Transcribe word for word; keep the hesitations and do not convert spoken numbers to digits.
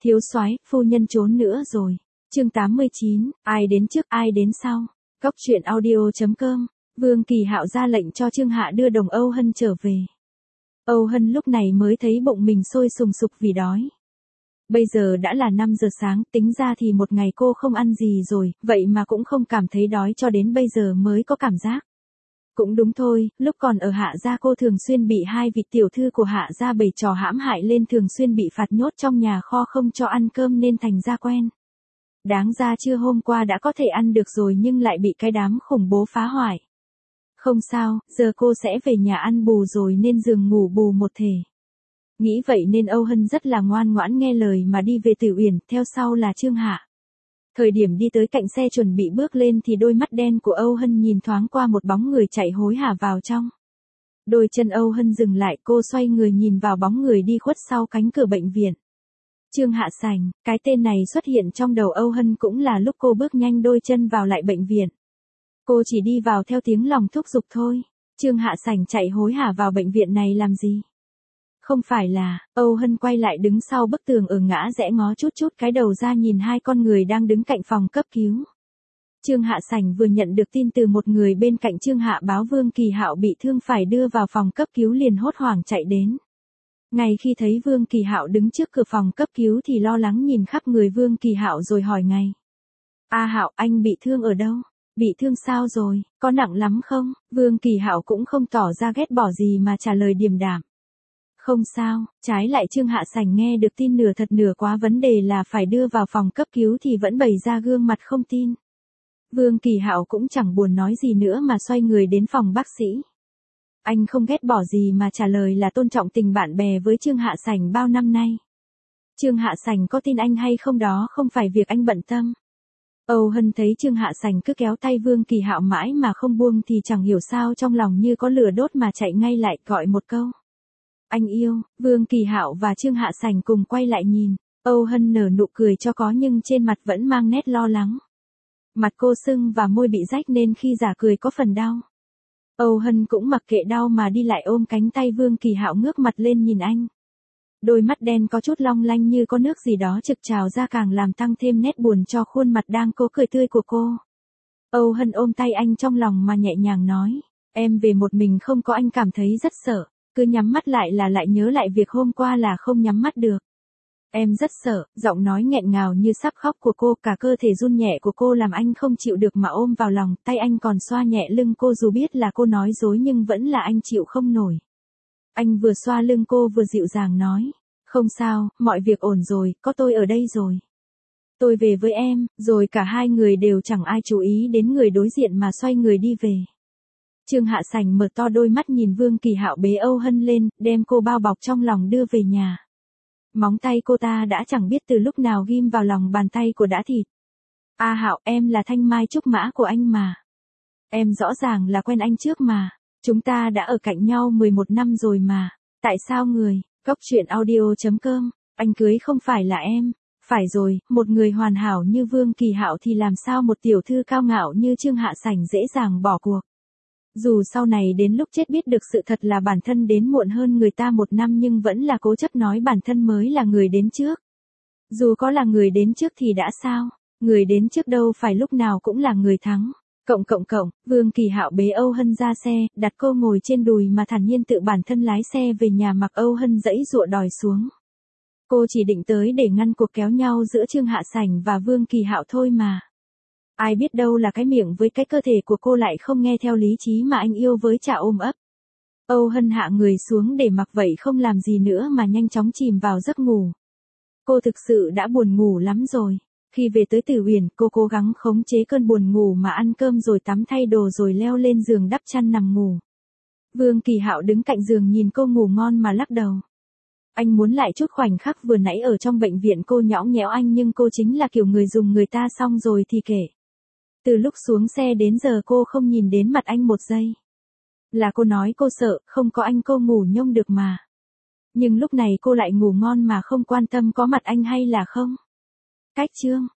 Thiếu soái, phu nhân trốn nữa rồi. Chương tám mươi chín, ai đến trước ai đến sau. Góc truyện audio chấm com. Vương Kỳ Hạo ra lệnh cho Trương Hạ đưa Đồng Âu Hân trở về. Âu Hân lúc này mới thấy bụng mình sôi sùng sục vì đói. Bây giờ đã là năm giờ sáng, tính ra thì một ngày cô không ăn gì rồi, vậy mà cũng không cảm thấy đói cho đến bây giờ mới có cảm giác. Cũng đúng thôi, lúc còn ở Hạ gia cô thường xuyên bị hai vị tiểu thư của Hạ gia bày trò hãm hại lên, thường xuyên bị phạt nhốt trong nhà kho không cho ăn cơm nên thành ra quen. Đáng ra trưa hôm qua đã có thể ăn được rồi nhưng lại bị cái đám khủng bố phá hoại. Không sao, giờ cô sẽ về nhà ăn bù rồi nên giường ngủ bù một thể. Nghĩ vậy nên Âu Hân rất là ngoan ngoãn nghe lời mà đi về Tử Uyển, theo sau là Trương Hạ. Thời điểm đi tới cạnh xe chuẩn bị bước lên thì đôi mắt đen của Âu Hân nhìn thoáng qua một bóng người chạy hối hả vào trong. Đôi chân Âu Hân dừng lại, cô xoay người nhìn vào bóng người đi khuất sau cánh cửa bệnh viện. Trương Hạ Sành, cái tên này xuất hiện trong đầu Âu Hân cũng là lúc cô bước nhanh đôi chân vào lại bệnh viện. Cô chỉ đi vào theo tiếng lòng thúc giục thôi. Trương Hạ Sành chạy hối hả vào bệnh viện này làm gì? Không phải là, Âu Hân quay lại đứng sau bức tường ở ngã rẽ ngó chút chút cái đầu ra nhìn hai con người đang đứng cạnh phòng cấp cứu. Trương Hạ Sành vừa nhận được tin từ một người bên cạnh Trương Hạ báo Vương Kỳ Hạo bị thương phải đưa vào phòng cấp cứu liền hốt hoảng chạy đến. Ngay khi thấy Vương Kỳ Hạo đứng trước cửa phòng cấp cứu thì lo lắng nhìn khắp người Vương Kỳ Hạo rồi hỏi ngay. A Hạo, anh bị thương ở đâu? Bị thương sao rồi, có nặng lắm không? Vương Kỳ Hạo cũng không tỏ ra ghét bỏ gì mà trả lời điềm đạm. Không sao, trái lại Trương Hạ Sành nghe được tin nửa thật nửa quá vấn đề là phải đưa vào phòng cấp cứu thì vẫn bày ra gương mặt không tin. Vương Kỳ Hạo cũng chẳng buồn nói gì nữa mà xoay người đến phòng bác sĩ. Anh không ghét bỏ gì mà trả lời là tôn trọng tình bạn bè với Trương Hạ Sành bao năm nay. Trương Hạ Sành có tin anh hay không đó không phải việc anh bận tâm. Âu Hân thấy Trương Hạ Sành cứ kéo tay Vương Kỳ Hạo mãi mà không buông thì chẳng hiểu sao trong lòng như có lửa đốt mà chạy ngay lại gọi một câu. Anh yêu. Vương Kỳ Hạo và Trương Hạ Sành cùng quay lại nhìn. Âu Hân nở nụ cười cho có nhưng trên mặt vẫn mang nét lo lắng. Mặt cô sưng và môi bị rách nên khi giả cười có phần đau. Âu Hân cũng mặc kệ đau mà đi lại ôm cánh tay Vương Kỳ Hạo ngước mặt lên nhìn anh. Đôi mắt đen có chút long lanh như có nước gì đó trực trào ra càng làm tăng thêm nét buồn cho khuôn mặt đang cố cười tươi của cô. Âu Hân ôm tay anh trong lòng mà nhẹ nhàng nói. Em về một mình không có anh cảm thấy rất sợ. Cứ nhắm mắt lại là lại nhớ lại việc hôm qua là không nhắm mắt được. Em rất sợ, giọng nói nghẹn ngào như sắp khóc của cô, cả cơ thể run nhẹ của cô làm anh không chịu được mà ôm vào lòng, tay anh còn xoa nhẹ lưng cô dù biết là cô nói dối nhưng vẫn là anh chịu không nổi. Anh vừa xoa lưng cô vừa dịu dàng nói, không sao, mọi việc ổn rồi, có tôi ở đây rồi. Tôi về với em, rồi cả hai người đều chẳng ai chú ý đến người đối diện mà xoay người đi về. Trương Hạ Sành mở to đôi mắt nhìn Vương Kỳ Hạo bế Âu Hân lên, đem cô bao bọc trong lòng đưa về nhà. Móng tay cô ta đã chẳng biết từ lúc nào ghim vào lòng bàn tay của đã thịt. A Hạo, em là Thanh Mai trúc mã của anh mà. Em rõ ràng là quen anh trước mà. Chúng ta đã ở cạnh nhau mười một năm rồi mà. Tại sao người, góc truyện audio chấm com, anh cưới không phải là em. Phải rồi, một người hoàn hảo như Vương Kỳ Hạo thì làm sao một tiểu thư cao ngạo như Trương Hạ Sành dễ dàng bỏ cuộc. Dù sau này đến lúc chết biết được sự thật là bản thân đến muộn hơn người ta một năm nhưng vẫn là cố chấp nói bản thân mới là người đến trước. Dù có là người đến trước thì đã sao, người đến trước đâu phải lúc nào cũng là người thắng. Cộng cộng cộng, Vương Kỳ Hạo bế Âu Hân ra xe, đặt cô ngồi trên đùi mà thản nhiên tự bản thân lái xe về nhà mặc Âu Hân dãy dụa đòi xuống. Cô chỉ định tới để ngăn cuộc kéo nhau giữa Trương Hạ Sành và Vương Kỳ Hạo thôi mà. Ai biết đâu là cái miệng với cái cơ thể của cô lại không nghe theo lý trí mà anh yêu với chả ôm ấp. Âu Hân hạ người xuống để mặc vậy không làm gì nữa mà nhanh chóng chìm vào giấc ngủ. Cô thực sự đã buồn ngủ lắm rồi. Khi về tới Tử Uyển, cô cố gắng khống chế cơn buồn ngủ mà ăn cơm rồi tắm thay đồ rồi leo lên giường đắp chăn nằm ngủ. Vương Kỳ Hạo đứng cạnh giường nhìn cô ngủ ngon mà lắc đầu. Anh muốn lại chút khoảnh khắc vừa nãy ở trong bệnh viện cô nhõng nhẽo anh nhưng cô chính là kiểu người dùng người ta xong rồi thì kể. Từ lúc xuống xe đến giờ cô không nhìn đến mặt anh một giây. Là cô nói cô sợ, không có anh cô ngủ nhông được mà. Nhưng lúc này cô lại ngủ ngon mà không quan tâm có mặt anh hay là không. Cách chương.